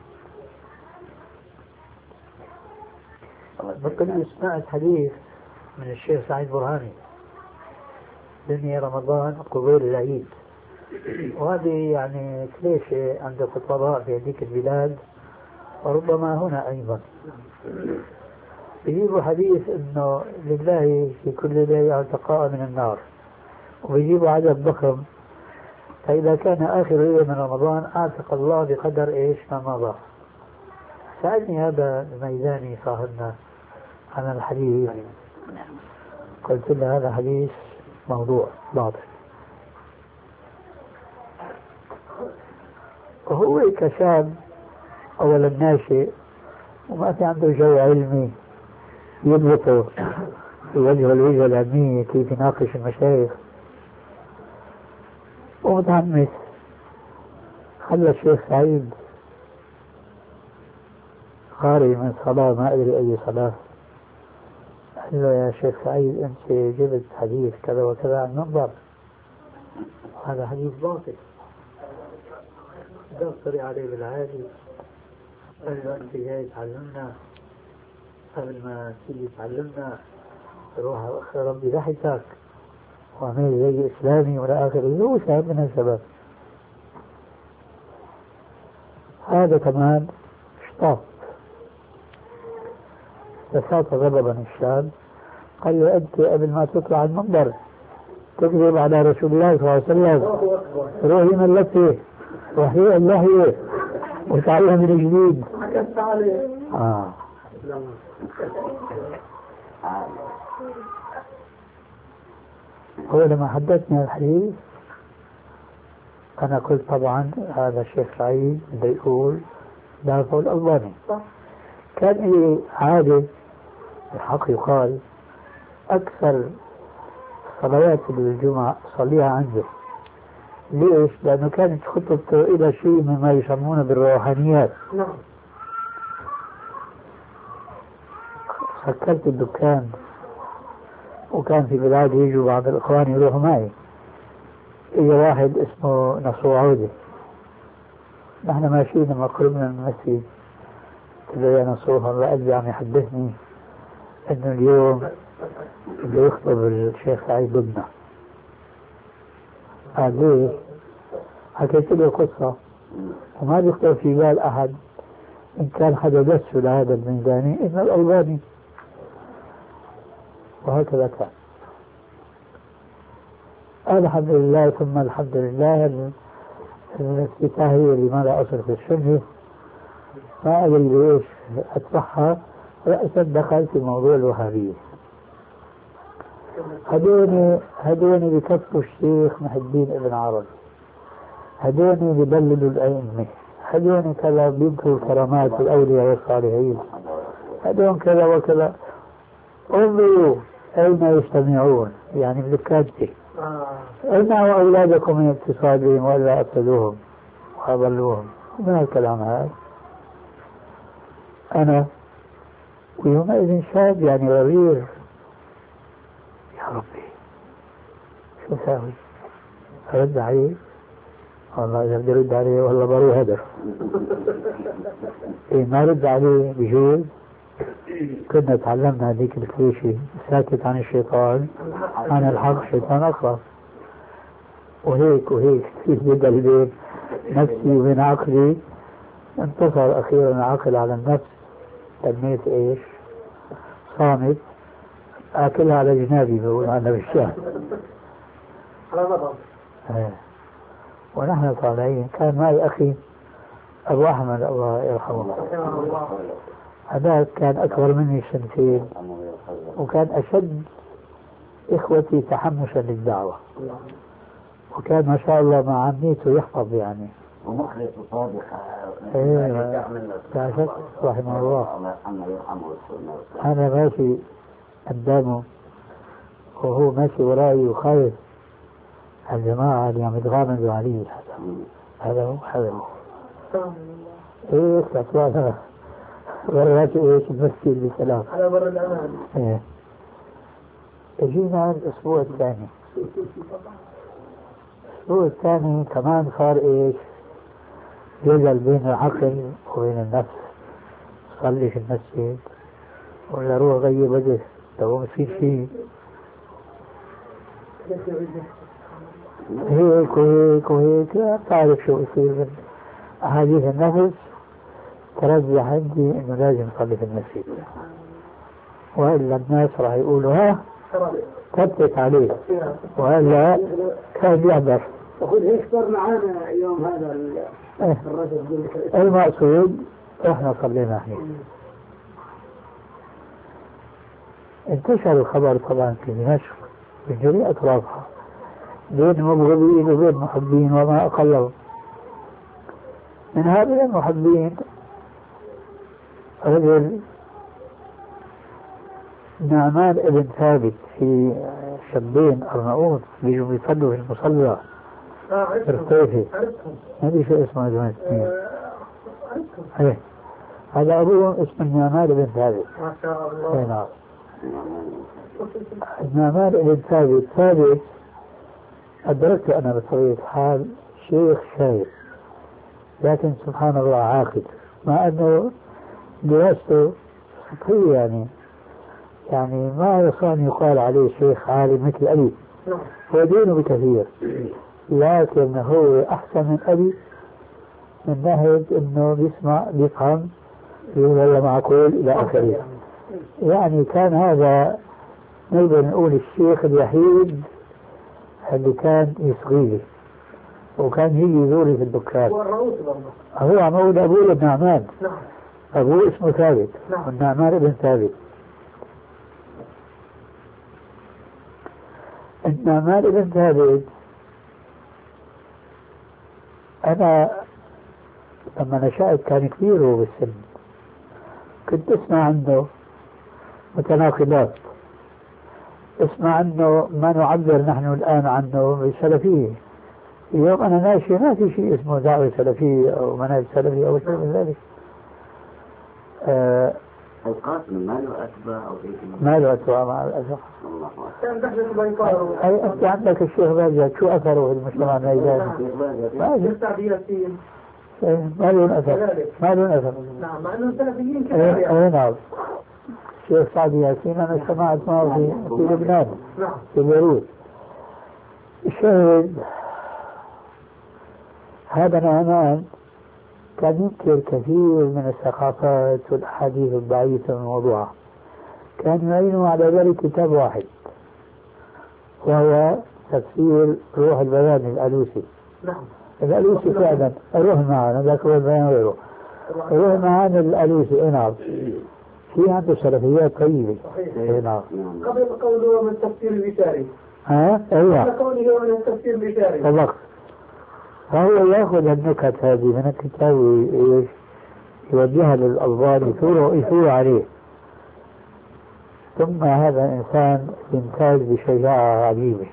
بقول سمعت حديث من الشيخ سعيد برهاني دنيا رمضان قبيل العيد، وهذه يعني كليشة عند الخطباء في هذيك البلاد وربما هنا أيضا. بيجيبوا حديث انه لله في كل ليلة عتقاء من النار، وبيجيبوا عدد ضخم، فإذا كان آخر ليلة من رمضان أعتق الله بقدر إيش ما مضى. سألني هذا الميداني صاحبنا عن الحديث، قلت له هذا حديث موضوع باطل. وهو كشاب أولا ناشئ وما في عنده جو علمي يضبطه في وجه الوجه العلمية كيف يناقش المشايخ، ومتحمس. خلى الشيخ سعيد خارج من صلاة ما أدري أي صلاة، قال له يا شيخ سعيد أنت جبت حديث كذا وكذا عن المنبر، هذا حديث باطل. دفتري عليه بالعادي، قال له أنت جاي تعلمنا، قبل ما تيجي تعلمنا روح ربي ضحكك وعمل زي إسلامي ولا آخره. هو شاب من الشباب هذا كمان اشتاط، فساط غضبا الشاب، قال له أنت قبل ما تطلع المنبر تكذب على رسول الله صلى الله عليه وسلم، روحي من لفه وحي الله وتعلم من جديد. هو لما حدثني الحديث أنا قلت طبعا هذا الشيخ سعيد بده يقول دافع الألباني. كان لي عادة الحق يقال أكثر صلوات الجمعة صليها عنده. ليش؟ لأنه كانت خطبته إلى شيء مما يسمونه بالروحانيات. سكرت الدكان وكان في بلاد يجوا بعض الإخوان يروحوا معي. إجا واحد اسمه نصوع عودة، نحن ماشيين لما قربنا من المسجد، قلت له يا نصوح الله قلبي عم يحدثني إنه اليوم بده يخطب الشيخ سعيد ضدنا. قال ليه؟ حكيت له القصة وما بيخطر في بال أحد إن كان حدا بس لهذا الميداني إن الألباني، وهكذا كان. الحمد لله ثم الحمد لله. الافتتاحية لماذا أصل في الشبه ما أدري ليش أتبعها، رأسا دخل في موضوع الوهابية. هدوني بكفوا الشيخ محي الدين ابن عربي، هدوني ببلدوا الأئمة، هدوني كذا بيذكروا كرامات الأولياء والصالحين، هدون كذا وكذا. انظروا أين يجتمعون يعني بذكرتي امنعوا أولادكم من اتصالهم ولا أفسدوهم وأضلوهم من الكلام هذا. أنا ويومئذ شاب يعني غرير، يا ربي شو ساوي؟ أرد عليه؟ والله إذا بدي أرد عليه والله بروح هدر. إيه ما رد عليه بجوز. كنا تعلمنا هذيك الكليشة ساكت عن الشيطان عن الحق شيطان أخرى، وهيك وهيك كثير بدل بين نفسي وبين عقلي. انتصر أخيرا العقل على النفس، تنميت إيش؟ صامت أكلها على جنابي بقول عنا بالشام. ونحن طالعين كان معي أخي أبو أحمد الله يرحمه، هذا كان أكبر مني سنتين وكان أشد إخوتي تحمسا للدعوة، وكان ما شاء الله مع عميته يحفظ يعني ومخلص وصادق. لا شك رحمه الله. أنا ماشي قدامه وهو ماشي ورائي وخايف الجماعة اللي عم يتغامزوا عليه. هذا هو ايه اطلع ورات ايش المسجد بسلام على بر الأمان. ايه اجينا الاسبوع الثاني. الاسبوع الثاني كمان صار ايش؟ جدل بين العقل وبين النفس. صلي في المسجد ولا روح غير وجه لو ما في شيء هيك وهيك وهيك. لا تعرف شو يصير من أحاديث النفس ترجح عندي إنه لازم نصلي في المسجد، وإلا الناس راح يقولوا ها ثبت عليه، وإلا كان يحضر. أخذ هيك صار معانا يوم هذا الرجل. المقصود إحنا صلينا هناك. انتشر الخبر طبعا في دمشق بجميع أطرافها بين مبغضين وبين محبين وما أقلهم. من هؤلاء المحبين رجل نعمان ابن ثابت، في شابين أرناؤوط بيجوا يصلوا في المصلى الرقيفي، ما ادري شو اسمه هذول الاثنين. هذا أبوهم اسمه نعمان ابن ثابت. ما شاء الله. نعمان ابن ثابت أدركت أنا بطبيعة الحال شيخ شايب، لكن سبحان الله عاقل، مع أنه دراسته سطحية يعني ما يصان يقال عليه شيخ عالم مثل أبي، هو دينه بكثير، لكن هو أحسن من أبي من ناحية أنه بيسمع بيفهم يقول والله معقول إلى آخره. يعني كان هذا نقدر نقول الشيخ الوحيد اللي كان يصغيلي، وكان يجي يزوري في الدكان. هو عم يقول أبوه ابن نعمان. أبوه اسمه ثابت، والنعمان ابن ثابت. النعمان ابن ثابت أنا لما نشأت كان كبير هو بالسن، كنت اسمع عنه متناقضات، اسمع عنه ما نعبر نحن الآن عنه بالسلفية. اليوم أنا ناشئ ما في شيء اسمه دعوة سلفية أو منهج سلفي أو شيء من ذلك. القاسم ما له أتباع أو ما له أتباع مع الأسف. أنت عندك الشيخ باجد شو أثره في المجتمع النيجاني؟ ما له أثر. ما له أثر. نعم مع أنهم سلفيين كثير. نعم. الشيخ سعد ياسين أنا سمعت معه في لبنان في بيروت. الشاهد هذا نعمان كان ينكر كثير من الثقافات والأحاديث الضعيفة الموضوعة، كان يعينه على ذلك كتاب واحد وهو تفسير روح البيان الألوسي. الألوسي فعلا روح معنا ذاك هو البيان غيره. روح معنا الألوسي نعم في عنده سلفيات طيبة. نعم قبل قوله من التفسير البشاري. ايوه قبل قوله من التفسير البشاري. بالضبط. فهو ياخذ النكت هذه من الكتاب يوجهها للألباني يثور عليه. ثم هذا الإنسان يمتاز بشجاعة عجيبة.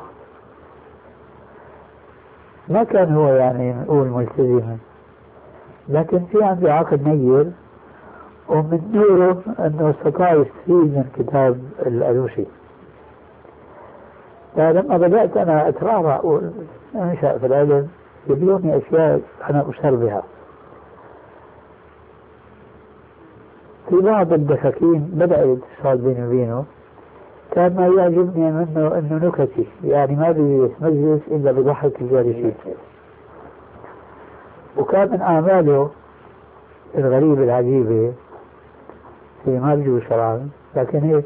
ما كان هو يعني نقول ملتزما، لكن في عنده عقل نير، ومن نوره أنه استطاع يستفيد من كتاب الألوسي. فلما بدأت أنا أترعرع وأنشأ في العلم يبيوني أشياء أنا أشار بها. في بعض الدكاكين بدأ الاتصال بيني وبينه، كان ما يعجبني منه أنه نكتي، يعني ما بيجلس مجلس إلا بضحك الجالسين. وكان من أعماله الغريبة العجيبة في ما بيجوز شرعا، لكن هيك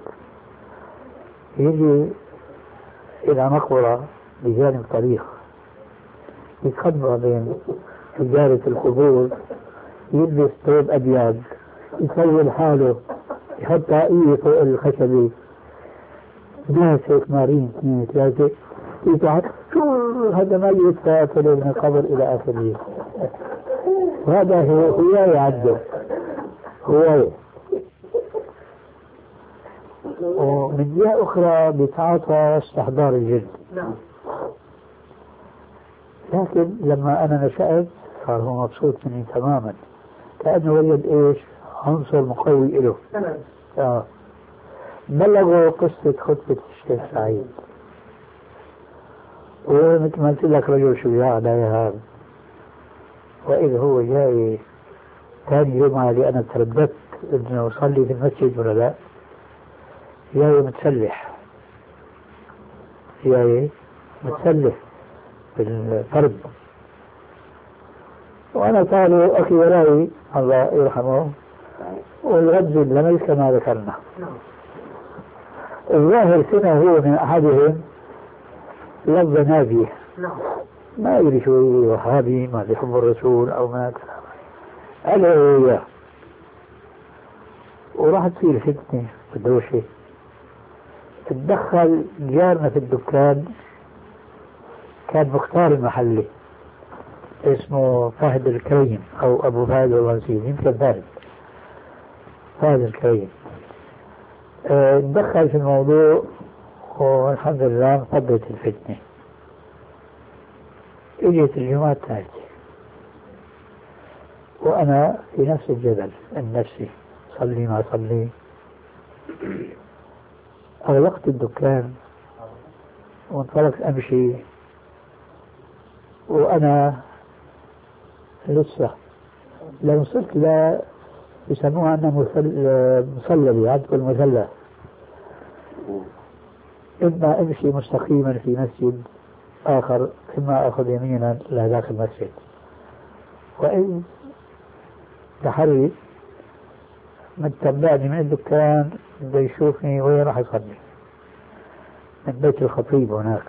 يجي إلى مقبرة بجانب طريق يتخبى بين حجارة القبور، يلبس ثوب أبيض، يسوي حاله، يحط طاقية فوق الخشبة، ناس هيك مارين 2 3 يتعب هذا ما يتفاعل من القبر إلى آخره. وهذا هواية عنده، هواية. ومن جهة أخرى بيتعاطى استحضار الجن. لكن لما أنا نشأت صار هو مبسوط مني تماما، كأنه وجد إيش عنصر مقوي له. بلغوا قصة خطبة الشيخ سعيد، ومثل ما قلت لك رجل شجاع لا يهاب. وإذا هو جاي ثاني جمعة اللي أنا ترددت إنه أصلي في المسجد ولا لا، جاي متسلح، جاي متسلح بالفرد، وأنا طالع أخي وراي الله يرحمه والغد لمس كما ذكرنا. الظاهر سنة هو من أحدهم لفظ نابيه، ما أدري شو وهابي ما يحب الرسول أو ما قال إياه، وراح تصير فتنة ودوشة. تدخل جارنا في الدكان، كان مختار المحلي اسمه فهد الكريم أو أبو فهد الرنسي، يمكن فهد الكريم. تدخل في الموضوع والحمد لله انقضت الفتنة. اجت الجمعة الثالثة وأنا في نفس الجدل النفسي، صلي ما صلي. أغلقت الدكان وانطلقت أمشي، وأنا لسه لو وصلت لا يسموها أنها مصلبة، عندكم المثلث، إما أمشي مستقيما في مسجد آخر إما أخذ يمينا لذاك المسجد. وإن تحري من تبعني من الدكان بده يشوفني وين راح يصلي، من بيت الخطيب هناك.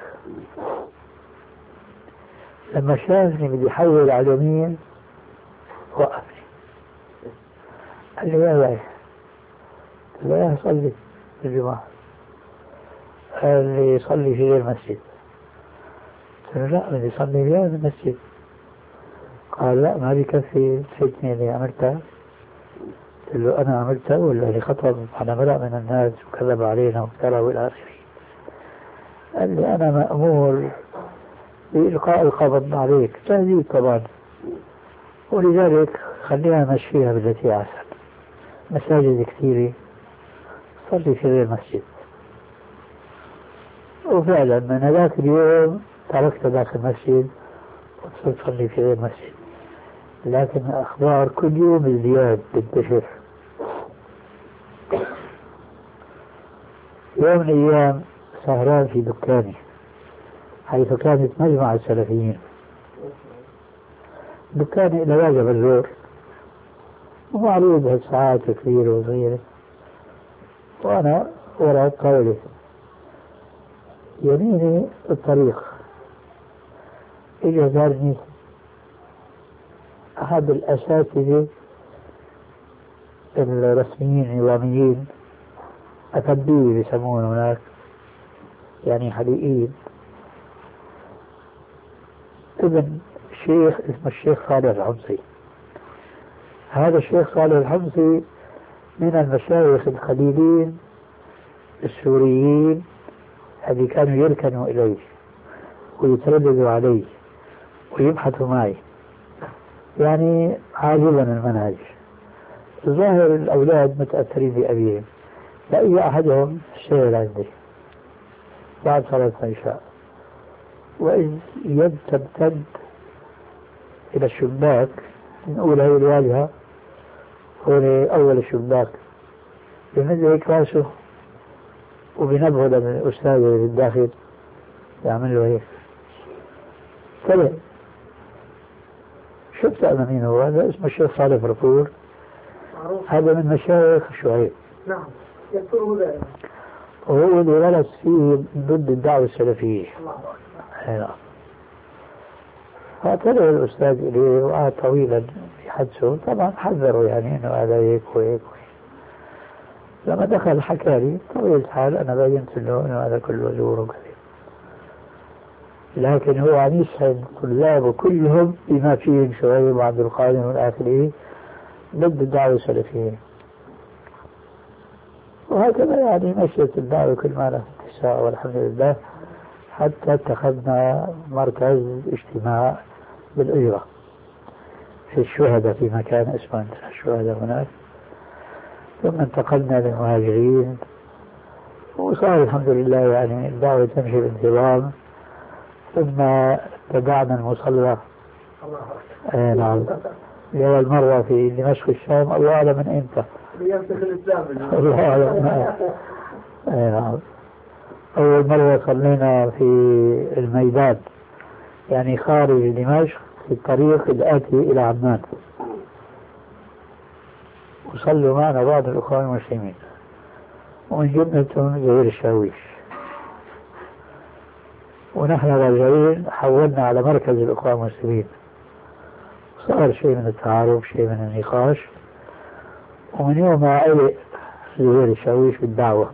لما شافني بدي يحول على اليمين وقفني، قال لي يا باي، قلت له يا صلي في الجماعة. قال لي صلي في غير المسجد. قلت له لا بدي صلي في المسجد. قال لا ما بكفي الفتنة اللي عملتها. قلت له أنا عملتها ولا اللي خطب على ملأ من الناس وكذب علينا وافترى والى آخره. قال لي أنا مأمور بإلقاء القبض عليك، تهديد طبعا، ولذلك خلينا نمشيها بالتي أحسن. مساجد كثيرة، صلي في غير مسجد. وفعلا من هذاك اليوم تركت ذاك المسجد وصرت صلي في غير مسجد. لكن الأخبار كل يوم ازدياد تنتشر. يوم من الأيام سهران في دكاني حيث كانت مجمع السلفيين، دكاني إلى واجب الزور ومعروض هالساعات كثيرة وصغيرة، وأنا وراء الطاولة يميني الطريق. إجا زارني أحد الأساتذة الرسميين النظاميين، أطبية بيسمون هناك، يعني حقيقيين، ابن شيخ اسمه الشيخ صالح الحمصي. هذا الشيخ صالح الحمصي من المشايخ القليلين السوريين اللي كانوا يركنوا إليه ويترددوا عليه ويبحثوا معي، يعني عاجبا المنهج. ظاهر الأولاد متأثرين بأبيهم، لقي أحدهم الشيء عندي بعد صلاة العشاء، وإذ يد تمتد إلى الشباك، نقول هي الواجهة هون أول الشباك، بمد هيك راسه وبنبهه للأستاذ اللي في الداخل يعمل له هيك. طلع شفت أنا مين هو؟ هذا اسمه الشيخ صالح فرفور، هذا من مشايخ شعيب. نعم يذكره دائما. وهو اللي غلط فيه ضد الدعوة السلفية. نعم. فطلع الأستاذ إليه وقعد طويلا يحدثه، طبعا حذره يعني إنه هذا هيك وهيك. لما دخل حكى لي طويل الحال أنا بينت له إنه هذا كله زور وكذا، لكن هو عم يسعد طلابه كلهم بما فيهم شعيب وعبد القادر والآخرين ضد الدعوة السلفية. وهكذا يعني مشيت الدعوة كل ما لها اتساع والحمد لله، حتى اتخذنا مركز اجتماع بالأجرة في الشهداء، في مكان اسمه الشهداء هناك، ثم انتقلنا للمهاجرين، وصار الحمد لله يعني الدعوة تمشي بانتظام. ثم تبعنا المصلى نعم لأول مرة في دمشق الشام، الله أعلم من إمتى، يمسك الإسلام الله أعلم. نعم أول مرة صلينا في الميدان، يعني خارج دمشق في الطريق الآتي إلى عمان، وصلوا معنا بعض الأخوان المسلمين ومن جملتهم زهير الشاويش، ونحن راجعين حولنا على مركز الأخوان المسلمين، صار شيء من التعارف، شيء من النقاش، ومن يومها علق زهير الشاويش بالدعوة.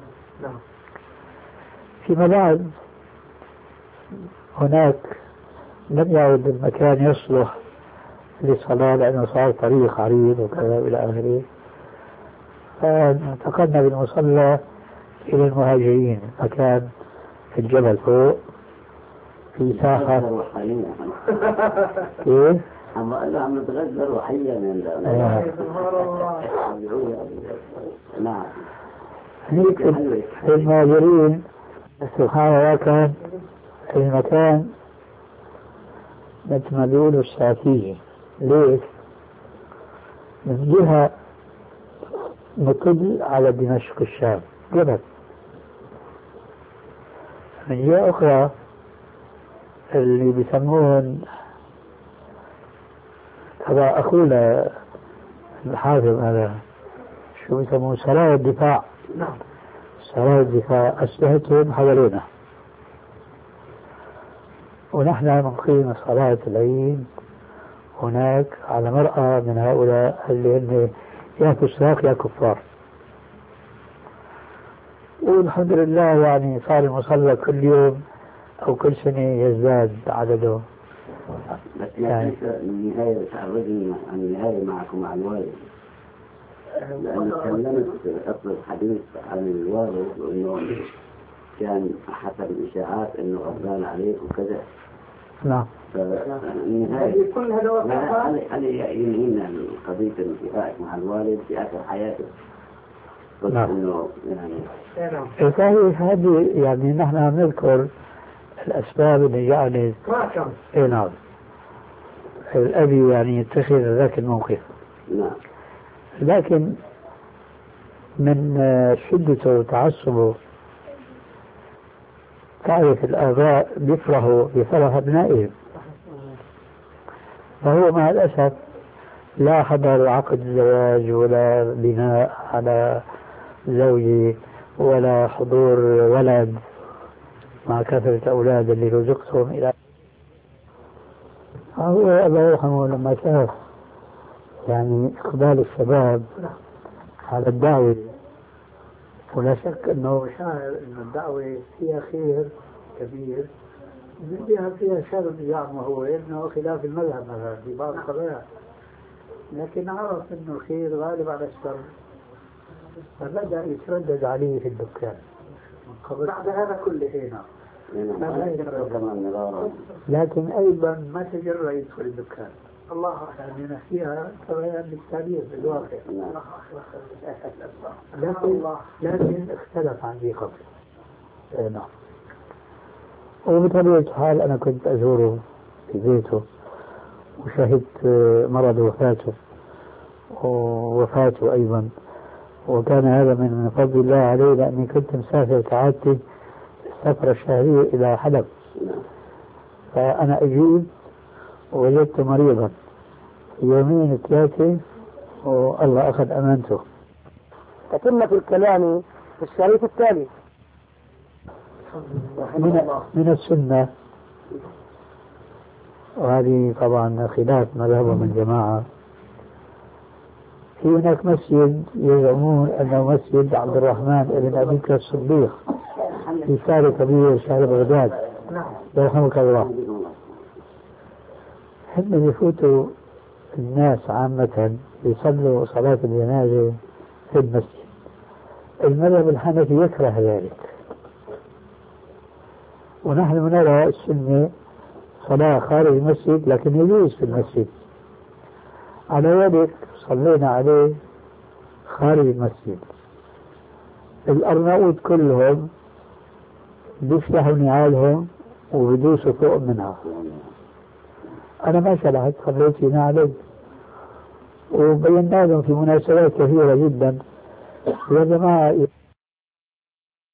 فيما بعد هناك لم يعد المكان يصلح للصلاة لأنه صار طريق عريض وكذا إلى آخره، فانتقلنا بالمصلى إلى المهاجرين، مكان في الجبل فوق في ساحة. كيف؟ عم نتغذى روحيا من نعم. هيك في المهاجرين سبحان الله كان المكان مثل ما بيقولوا الساتية. ليش؟ من جهة مطل على دمشق الشام جبل، من جهة أخرى اللي بيسموهن تبع أخونا الحافظ هذا شو بيسموه سرايا الدفاع. نعم سرايا الدفاع أسلحتهم حوالينا، ونحن نقيم صلاة العيد هناك على مرأى من هؤلاء اللي هم يا فساق يا كفار. والحمد لله يعني صار المصلى كل يوم أو كل سنة يزداد عدده. يعني النهاية تعرضني عن النهاية معكم مع الوالد، لأن تكلمت أصل الحديث عن الوالد وإنه كان حسب الإشاعات إنه غضبان عليك وكذا. نعم. فالنهاية كل هذا هل ينهينا قضية انتفاعك مع الوالد في آخر حياته؟ نعم. إنه يعني صحيح. هذه يعني نحن نذكر الأسباب اللي جعلت نعم الأبي يعني يتخذ ذاك الموقف. نعم. لكن من شدته وتعصبه تعرف الآباء بيفرحوا بفرح أبنائهم، فهو مع الأسف لا حضر عقد الزواج ولا بناء على زوجي ولا حضور ولد مع كثرة أولاد اللي رزقتهم إلى هو أبا يرحمه لما شاف يعني إقبال الشباب على الدعوة، ولا شك أنه شاعر أن الدعوة فيها خير كبير، فيها شر زعمه هو أنه خلاف المذهب مثلا في بعض القضايا، لكن عرف أنه الخير غالب على الشر، فبدأ يتردد عليه في الدكان بعد هذا كله هنا لكن أيضا ما تجرأ يدخل الدكان الله يعني فيها تغير للتعبير بالواقع لكن اختلف عن ذي قبل. نعم. وبطبيعة الحال أنا كنت أزوره في بيته وشهدت مرض وفاته أيضا، وكان هذا من فضل الله علي لأني كنت مسافر كعادتي السفرة الشهرية إلى حلب، فأنا أجيب ووجدت مريضا يومين 3 والله أخذ أمانته. تتم في الكلام في الشريط التالي. من السنة، وهذه طبعا خلاف مذهبهم الجماعة، في هناك مسجد يزعمون أنه مسجد عبد الرحمن بن أبي بكر الصديق في شارع كبير شارع بغداد يرحمك الله. هم يفوتوا الناس عامة يصلوا صلاة الجنازة في المسجد. المذهب الحنفي يكره ذلك، ونحن نرى السنة صلاة خارج المسجد لكن يجوز في المسجد. على ذلك صلينا عليه خارج المسجد. الأرناؤوط كلهم بيفتحوا نعالهم وبدوسوا فوق منها. أنا ما شرحت، صليت فينا عليه وبينا لهم في مناسبات كثيرة جدا يا جماعة